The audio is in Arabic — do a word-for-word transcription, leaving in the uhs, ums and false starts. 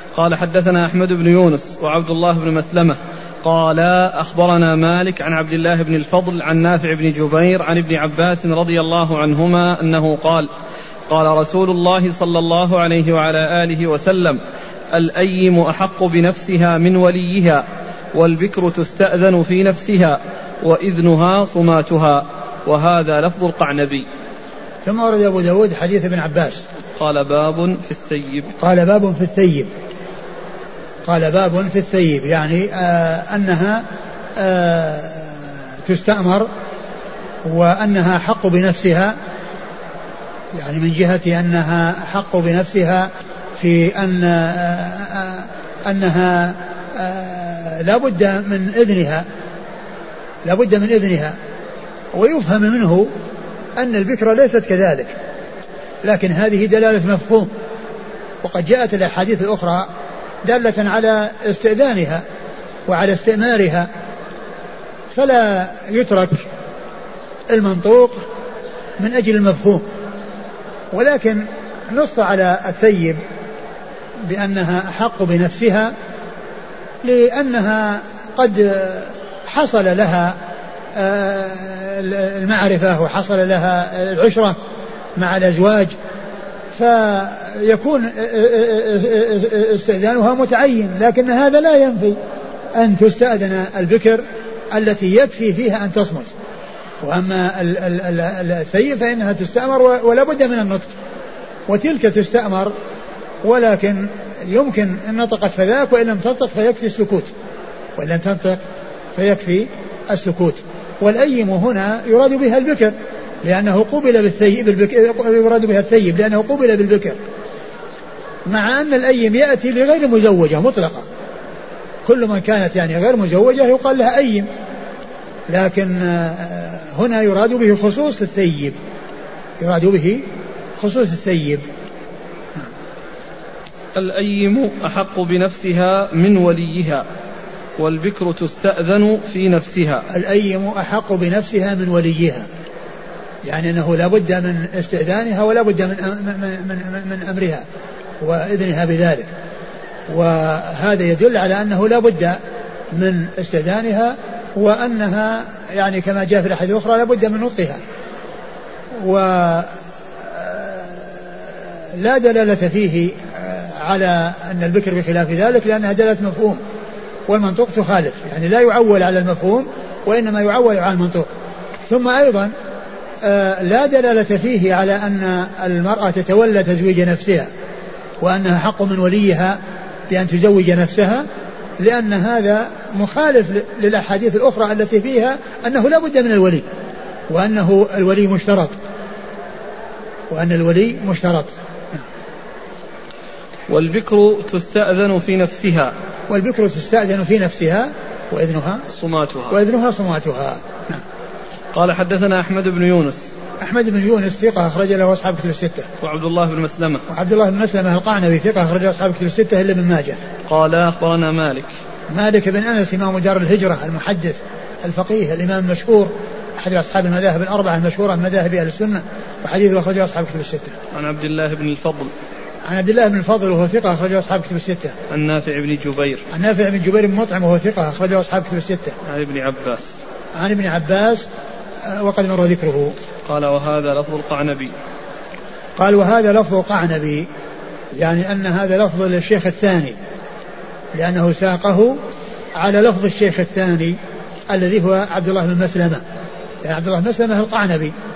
قال حدثنا أحمد بن يونس وعبد الله بن مسلمة قال أخبرنا مالك عن عبد الله بن الفضل عن نافع بن جبير عن ابن عباس رضي الله عنهما أنه قال قال رسول الله صلى الله عليه وعلى آله وسلم الأيم أحق بنفسها من وليها والبكر تستأذن في نفسها وإذنها صماتها. وهذا لفظ القعنبي. ثم ورد أبو داود حديث ابن عباس قال باب في الثيب قال باب في الثيب قال باب في الثيب يعني آه أنها آه تستأمر وأنها حق بنفسها، يعني من جهة أنها حق بنفسها في أن آه أنها آه لا بد من إذنها لا بد من إذنها ويفهم منه أن البكرة ليست كذلك، لكن هذه دلالة مفهوم، وقد جاءت الأحاديث الأخرى دالة على استئذانها وعلى استئمارها، فلا يترك المنطوق من أجل المفهوم، ولكن نص على الثيب بأنها أحق بنفسها لأنها قد حصل لها المعرفة وحصل لها العشرة مع الأزواج، فيكون استئذانها متعين، لكن هذا لا ينفي أن تستأذن البكر التي يكفي فيها أن تصمت. وأما الثيب فإنها تستأمر ولا بد من النطق، وتلك تستأمر ولكن يمكن أن نطقت فذاك، وإن لم تنطق فيكفي السكوت، وإن لم تنطق فيكفي السكوت. والأيم هنا يراد بها البكر لأنه قبل بالثيب يراد بها الثيب لأنه قبل بالبكر، مع أن الأيم يأتي لغير مزوجة مطلقة، كل من كانت يعني غير مزوجة يقال لها أيم، لكن هنا يراد به خصوص الثيب يراد به خصوص الثيب. الأيم أحق بنفسها من وليها والبكر تستأذن في نفسها. الأيم أحق بنفسها من وليها، يعني أنه لا بد من استئذانها ولا بد من, من, من, من أمرها وإذنها بذلك، وهذا يدل على أنه لا بد من استئذانها، وأنها يعني كما جاء في الأحاديث الأخرى لا بد من نطقها، ولا دلالة فيه على أن البكر بخلاف ذلك لأنها دلالة مفهوم، والمنطوق تخالف، يعني لا يعول على المفهوم وإنما يعول على المنطوق. ثم أيضا لا دلالة فيه على أن المرأة تتولى تزويج نفسها وأنها حق من وليها بأن تزوج نفسها، لأن هذا مخالف للأحاديث الأخرى التي فيها أنه لا بد من الولي، وأنه الولي مشترط وأن الولي مشترط. والبكر تستأذن في نفسها والبكر تستأذن في نفسها وإذنها صماتها وإذنها صماتها. نعم. قال حدثنا أحمد بن يونس أحمد بن يونس ثقة أخرج له أصحاب كتب الستة. وعبد الله بن مسلمة وعبد الله بن مسلمة القعنبي ثقة أخرج له أصحاب كتب الستة إلا ابن ماجه. قال أخبرنا مالك مالك بن أنس إمام دار الهجرة المحدث الفقيه الإمام المشهور أحد أصحاب المذاهب الأربعة المشهورة من مذاهب أهل السنة، وحديثه أخرجه أصحاب كتب الستة. عن عبد الله بن الفضل عن عبد الله بن الفضل وهو ثقة أخرجه أصحاب كتب الستة. عن نافع بن جبير عن نافع بن جبير بن مطعم وهو ثقة أخرجه أصحاب كتب الستة. عن ابن عباس عن ابن عباس وقد مر ذكره. قال وهذا لفظ القعنبي. قال وهذا لفظ القعنبي، يعني أن هذا لفظ للشيخ الثاني، لأنه ساقه على لفظ الشيخ الثاني الذي هو عبد الله بن مسلمة، يعني عبد الله بن مسلمة القعنبي